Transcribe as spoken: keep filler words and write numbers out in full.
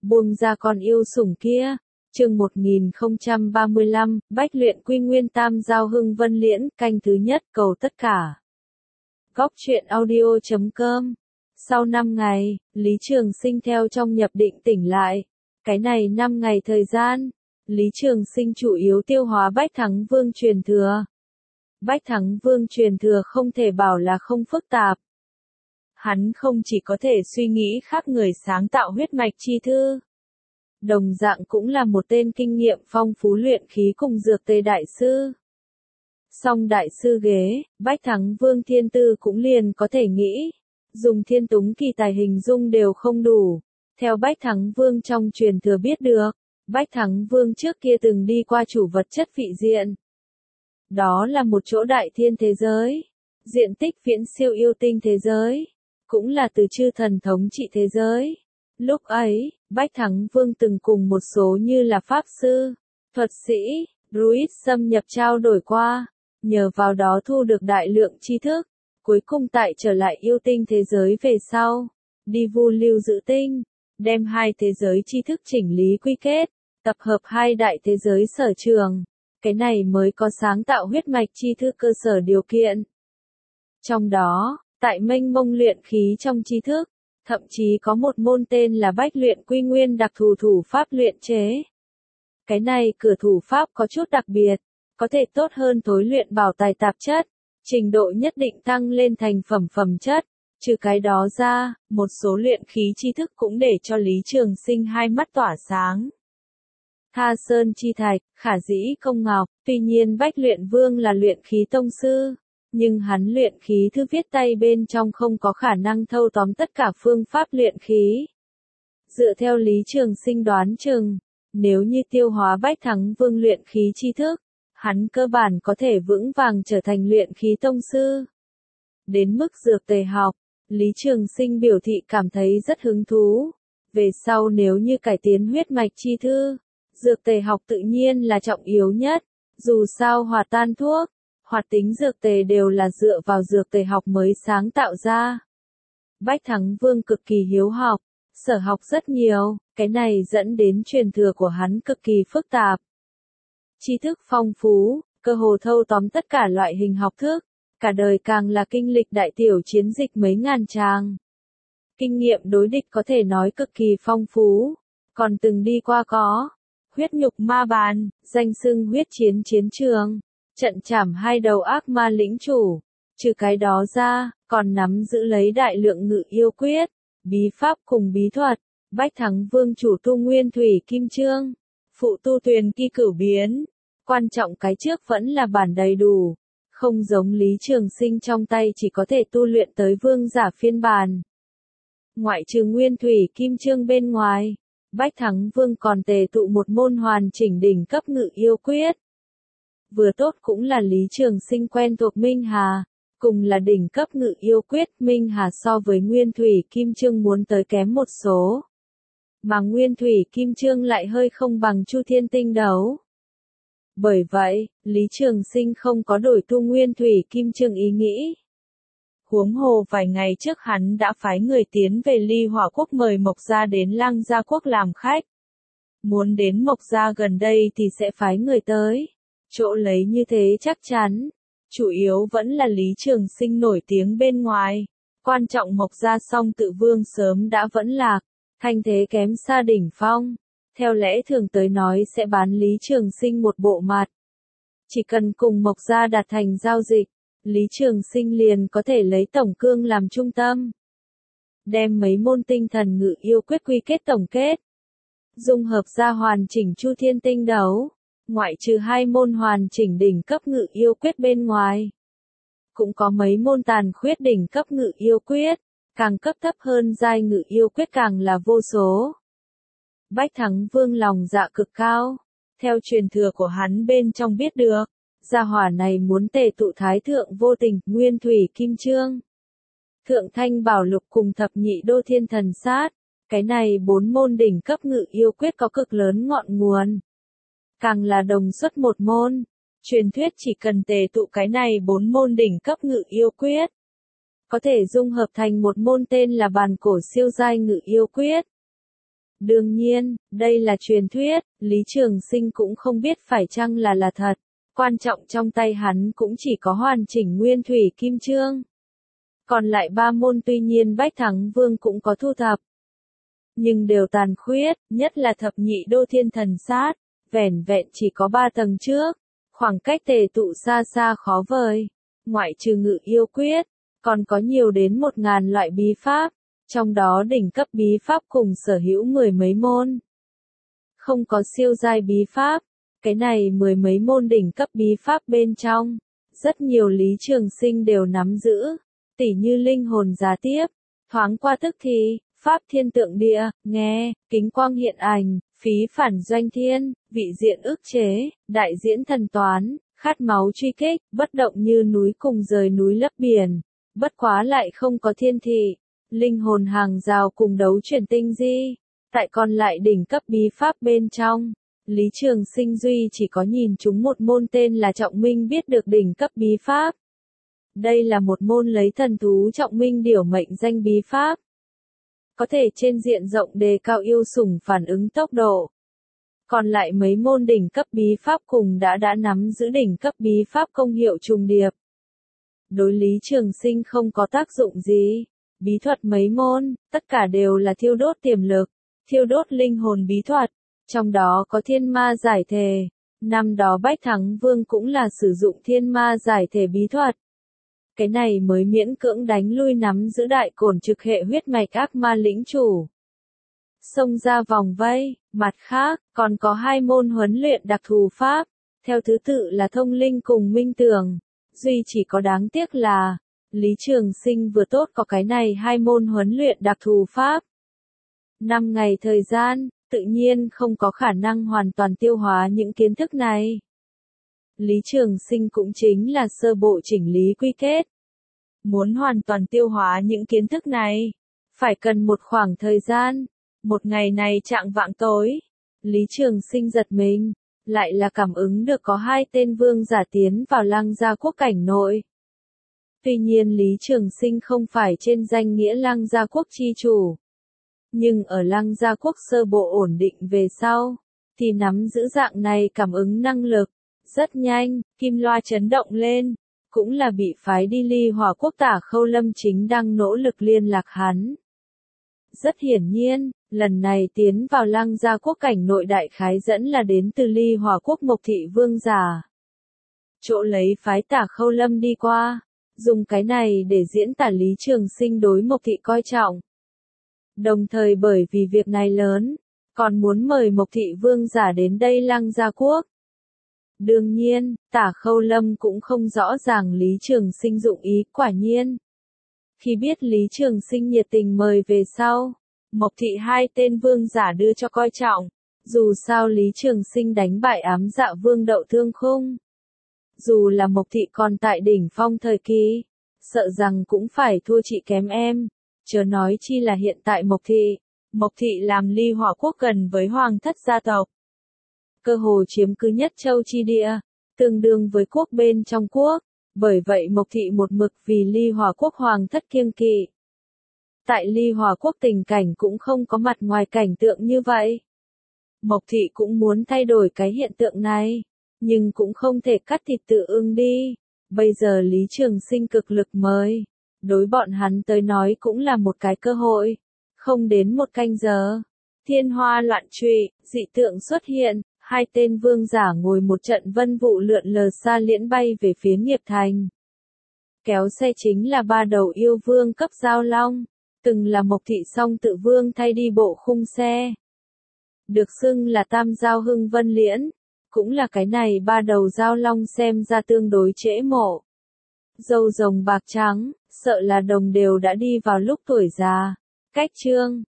Buông ra con yêu sủng kia. Chương một nghìn không trăm ba mươi lăm, Bách luyện quy nguyên tam giao hưng vân liễn, canh thứ nhất, cầu tất cả. Góc truyện audio chấm com. Sau năm ngày, Lý Trường Sinh theo trong nhập định tỉnh lại. Cái này năm ngày thời gian, Lý Trường Sinh chủ yếu tiêu hóa Bách Thắng Vương truyền thừa. Bách Thắng Vương truyền thừa không thể bảo là không phức tạp. Hắn không chỉ có thể suy nghĩ khác người sáng tạo huyết mạch chi thư. Đồng dạng cũng là một tên kinh nghiệm phong phú luyện khí cùng dược tề đại sư. Song đại sư ghế, Bách Thắng Vương thiên tư cũng liền có thể nghĩ. Dùng thiên túng kỳ tài hình dung đều không đủ. Theo Bách Thắng Vương trong truyền thừa biết được, Bách Thắng Vương trước kia từng đi qua chủ vật chất vị diện. Đó là một chỗ đại thiên thế giới. Diện tích viễn siêu yêu tinh thế giới. Cũng là từ chư thần thống trị thế giới. Lúc ấy, Bách Thắng Vương từng cùng một số như là pháp sư, thuật sĩ, druid xâm nhập trao đổi qua, nhờ vào đó thu được đại lượng tri thức, cuối cùng tại trở lại yêu tinh thế giới về sau, đi vu lưu giữ tinh, đem hai thế giới tri thức chỉnh lý quy kết, tập hợp hai đại thế giới sở trường, cái này mới có sáng tạo huyết mạch tri thức cơ sở điều kiện. Trong đó, tại mênh mông luyện khí trong tri thức, thậm chí có một môn tên là Bách luyện quy nguyên đặc thù thủ pháp luyện chế. Cái này cửa thủ pháp có chút đặc biệt, có thể tốt hơn thối luyện bảo tài tạp chất, trình độ nhất định tăng lên thành phẩm phẩm chất. Trừ cái đó ra, một số luyện khí tri thức cũng để cho Lý Trường Sinh hai mắt tỏa sáng. Tha sơn chi thạch, khả dĩ công ngọc, tuy nhiên Bách luyện vương là luyện khí tông sư. Nhưng hắn luyện khí thư viết tay bên trong không có khả năng thâu tóm tất cả phương pháp luyện khí. Dựa theo Lý Trường Sinh đoán chừng, nếu như tiêu hóa Bách Thắng Vương luyện khí tri thức, hắn cơ bản có thể vững vàng trở thành luyện khí tông sư. Đến mức dược tề học, Lý Trường Sinh biểu thị cảm thấy rất hứng thú. Về sau nếu như cải tiến huyết mạch chi thư, dược tề học tự nhiên là trọng yếu nhất, dù sao hòa tan thuốc. Hoạt tính dược tề đều là dựa vào dược tề học mới sáng tạo ra. Bách Thắng Vương cực kỳ hiếu học, sở học rất nhiều, cái này dẫn đến truyền thừa của hắn cực kỳ phức tạp. Tri thức phong phú, cơ hồ thâu tóm tất cả loại hình học thức, cả đời càng là kinh lịch đại tiểu chiến dịch mấy ngàn tràng. Kinh nghiệm đối địch có thể nói cực kỳ phong phú, còn từng đi qua có huyết nhục ma bàn, danh xưng huyết chiến chiến trường. Trận chảm hai đầu ác ma lĩnh chủ, trừ cái đó ra, còn nắm giữ lấy đại lượng ngự yêu quyết, bí pháp cùng bí thuật. Bách Thắng Vương chủ tu nguyên thủy kim chương, phụ tu tuyền kỳ cửu biến. Quan trọng cái trước vẫn là bản đầy đủ, không giống Lý Trường Sinh trong tay chỉ có thể tu luyện tới vương giả phiên bản. Ngoại trừ nguyên thủy kim chương bên ngoài, Bách Thắng Vương còn tề tụ một môn hoàn chỉnh đỉnh cấp ngự yêu quyết. Vừa tốt cũng là Lý Trường Sinh quen thuộc Minh Hà, cùng là đỉnh cấp ngự yêu quyết. Minh Hà so với Nguyên Thủy Kim Chương muốn tới kém một số, mà Nguyên Thủy Kim Chương lại hơi không bằng Chu Thiên Tinh Đấu. Bởi vậy, Lý Trường Sinh không có đổi tu Nguyên Thủy Kim Chương ý nghĩ. Huống hồ vài ngày trước hắn đã phái người tiến về Ly Hỏa Quốc mời Mộc Gia đến Lăng Gia Quốc làm khách. Muốn đến Mộc Gia gần đây thì sẽ phái người tới. Chỗ lấy như thế chắc chắn, chủ yếu vẫn là Lý Trường Sinh nổi tiếng bên ngoài, quan trọng Mộc Gia song tự vương sớm đã vẫn lạc, thanh thế kém xa đỉnh phong, theo lẽ thường tới nói sẽ bán Lý Trường Sinh một bộ mặt. Chỉ cần cùng Mộc Gia đạt thành giao dịch, Lý Trường Sinh liền có thể lấy tổng cương làm trung tâm, đem mấy môn tinh thần ngự yêu quyết quy kết tổng kết, dung hợp ra hoàn chỉnh Chu Thiên Tinh Đấu. Ngoại trừ hai môn hoàn chỉnh đỉnh cấp ngự yêu quyết bên ngoài, cũng có mấy môn tàn khuyết đỉnh cấp ngự yêu quyết, càng cấp thấp hơn giai ngự yêu quyết càng là vô số. Bách Thắng Vương lòng dạ cực cao, theo truyền thừa của hắn bên trong biết được, gia hỏa này muốn tề tụ thái thượng vô tình, nguyên thủy kim chương, thượng thanh bảo lục cùng thập nhị đô thiên thần sát, cái này bốn môn đỉnh cấp ngự yêu quyết có cực lớn ngọn nguồn. Càng là đồng xuất một môn, truyền thuyết chỉ cần tề tụ cái này bốn môn đỉnh cấp ngự yêu quyết, có thể dung hợp thành một môn tên là bàn cổ siêu giai ngự yêu quyết. Đương nhiên, đây là truyền thuyết, Lý Trường Sinh cũng không biết phải chăng là là thật. Quan trọng trong tay hắn cũng chỉ có hoàn chỉnh nguyên thủy kim chương. Còn lại ba môn tuy nhiên Bách Thắng Vương cũng có thu thập. Nhưng đều tàn khuyết, nhất là thập nhị đô thiên thần sát, vẻn vẹn chỉ có ba tầng trước. Khoảng cách tề tụ xa xa khó vời. Ngoại trừ ngự yêu quyết, còn có nhiều đến một ngàn loại bí pháp. Trong đó đỉnh cấp bí pháp cùng sở hữu mười mấy môn. Không có siêu giai bí pháp. Cái này mười mấy môn đỉnh cấp bí pháp bên trong. Rất nhiều Lý Trường Sinh đều nắm giữ. Tỉ như linh hồn giá tiếp. Thoáng qua tức thì, pháp thiên tượng địa, nghe, kính quang hiện ảnh, phí phản doanh thiên, vị diện ức chế, đại diễn thần toán, khát máu truy kích, bất động như núi cùng rời núi lấp biển. Bất quá lại không có thiên thị. Linh hồn hàng rào cùng đấu chuyển tinh di. Tại còn lại đỉnh cấp bí pháp bên trong, Lý Trường Sinh duy chỉ có nhìn chúng một môn tên là Trọng Minh biết được đỉnh cấp bí pháp. Đây là một môn lấy thần thú Trọng Minh điểu mệnh danh bí pháp. Có thể trên diện rộng đề cao yêu sủng phản ứng tốc độ. Còn lại mấy môn đỉnh cấp bí pháp cùng đã đã nắm giữ đỉnh cấp bí pháp công hiệu trùng điệp. Đối Lý Trường Sinh không có tác dụng gì. Bí thuật mấy môn, tất cả đều là thiêu đốt tiềm lực, thiêu đốt linh hồn bí thuật, trong đó có thiên ma giải thể. Năm đó Bách Thắng Vương cũng là sử dụng thiên ma giải thể bí thuật. Cái này mới miễn cưỡng đánh lui nắm giữ đại cổn trực hệ huyết mạch ác ma lĩnh chủ. Xông ra vòng vây, mặt khác, còn có hai môn huấn luyện đặc thù pháp, theo thứ tự là thông linh cùng minh tường. Duy chỉ có đáng tiếc là, Lý Trường Sinh vừa tốt có cái này hai môn huấn luyện đặc thù pháp. Năm ngày thời gian, tự nhiên không có khả năng hoàn toàn tiêu hóa những kiến thức này. Lý Trường Sinh cũng chính là sơ bộ chỉnh lý quy kết. Muốn hoàn toàn tiêu hóa những kiến thức này, phải cần một khoảng thời gian. Một ngày này trạng vạng tối, Lý Trường Sinh giật mình, lại là cảm ứng được có hai tên vương giả tiến vào Lăng Gia Quốc cảnh nội. Tuy nhiên Lý Trường Sinh không phải trên danh nghĩa Lăng Gia Quốc chi chủ. Nhưng ở Lăng Gia Quốc sơ bộ ổn định về sau, thì nắm giữ dạng này cảm ứng năng lực. Rất nhanh, kim loa chấn động lên, cũng là bị phái đi Ly Hỏa Quốc Tả Khâu Lâm chính đang nỗ lực liên lạc hắn. Rất hiển nhiên, lần này tiến vào Lăng Gia Quốc cảnh nội đại khái dẫn là đến từ Ly Hỏa Quốc Mộc Thị Vương giả. Chỗ lấy phái Tả Khâu Lâm đi qua. Dùng cái này để diễn tả Lý Trường Sinh đối Mộc Thị coi trọng. Đồng thời bởi vì việc này lớn, còn muốn mời Mộc Thị Vương giả đến đây Lăng Gia Quốc. Đương nhiên, Tả Khâu Lâm cũng không rõ ràng Lý Trường Sinh dụng ý, quả nhiên. Khi biết Lý Trường Sinh nhiệt tình mời về sau, Mộc Thị hai tên vương giả đưa cho coi trọng. Dù sao Lý Trường Sinh đánh bại ám dạ vương Đậu Thương Khung. Dù là Mộc Thị còn tại đỉnh phong thời kỳ, sợ rằng cũng phải thua chị kém em, chớ nói chi là hiện tại Mộc Thị. Mộc Thị làm Ly Hỏa Quốc gần với hoàng thất gia tộc. Cơ hồ chiếm cứ nhất châu chi địa, tương đương với quốc bên trong quốc, bởi vậy Mộc Thị một mực vì Ly Hỏa Quốc hoàng thất kiêng kỵ. Tại Ly Hỏa Quốc tình cảnh cũng không có mặt ngoài cảnh tượng như vậy. Mộc Thị cũng muốn thay đổi cái hiện tượng này. Nhưng cũng không thể cắt thịt tự ưng đi. Bây giờ Lý Trường Sinh cực lực mời. Đối bọn hắn tới nói cũng là một cái cơ hội. Không đến một canh giờ. Thiên hoa loạn trụy, dị tượng xuất hiện. Hai tên vương giả ngồi một trận vân vụ lượn lờ xa liễn bay về phía Nghiệp Thành. Kéo xe chính là ba đầu yêu vương cấp giao long. Từng là Mộc Thị song tự vương thay đi bộ khung xe. Được xưng là tam giao hưng vân liễn. Cũng là cái này ba đầu giao long xem ra tương đối trễ mộ. Râu rồng bạc trắng, sợ là đồng đều đã đi vào lúc tuổi già. Cách chương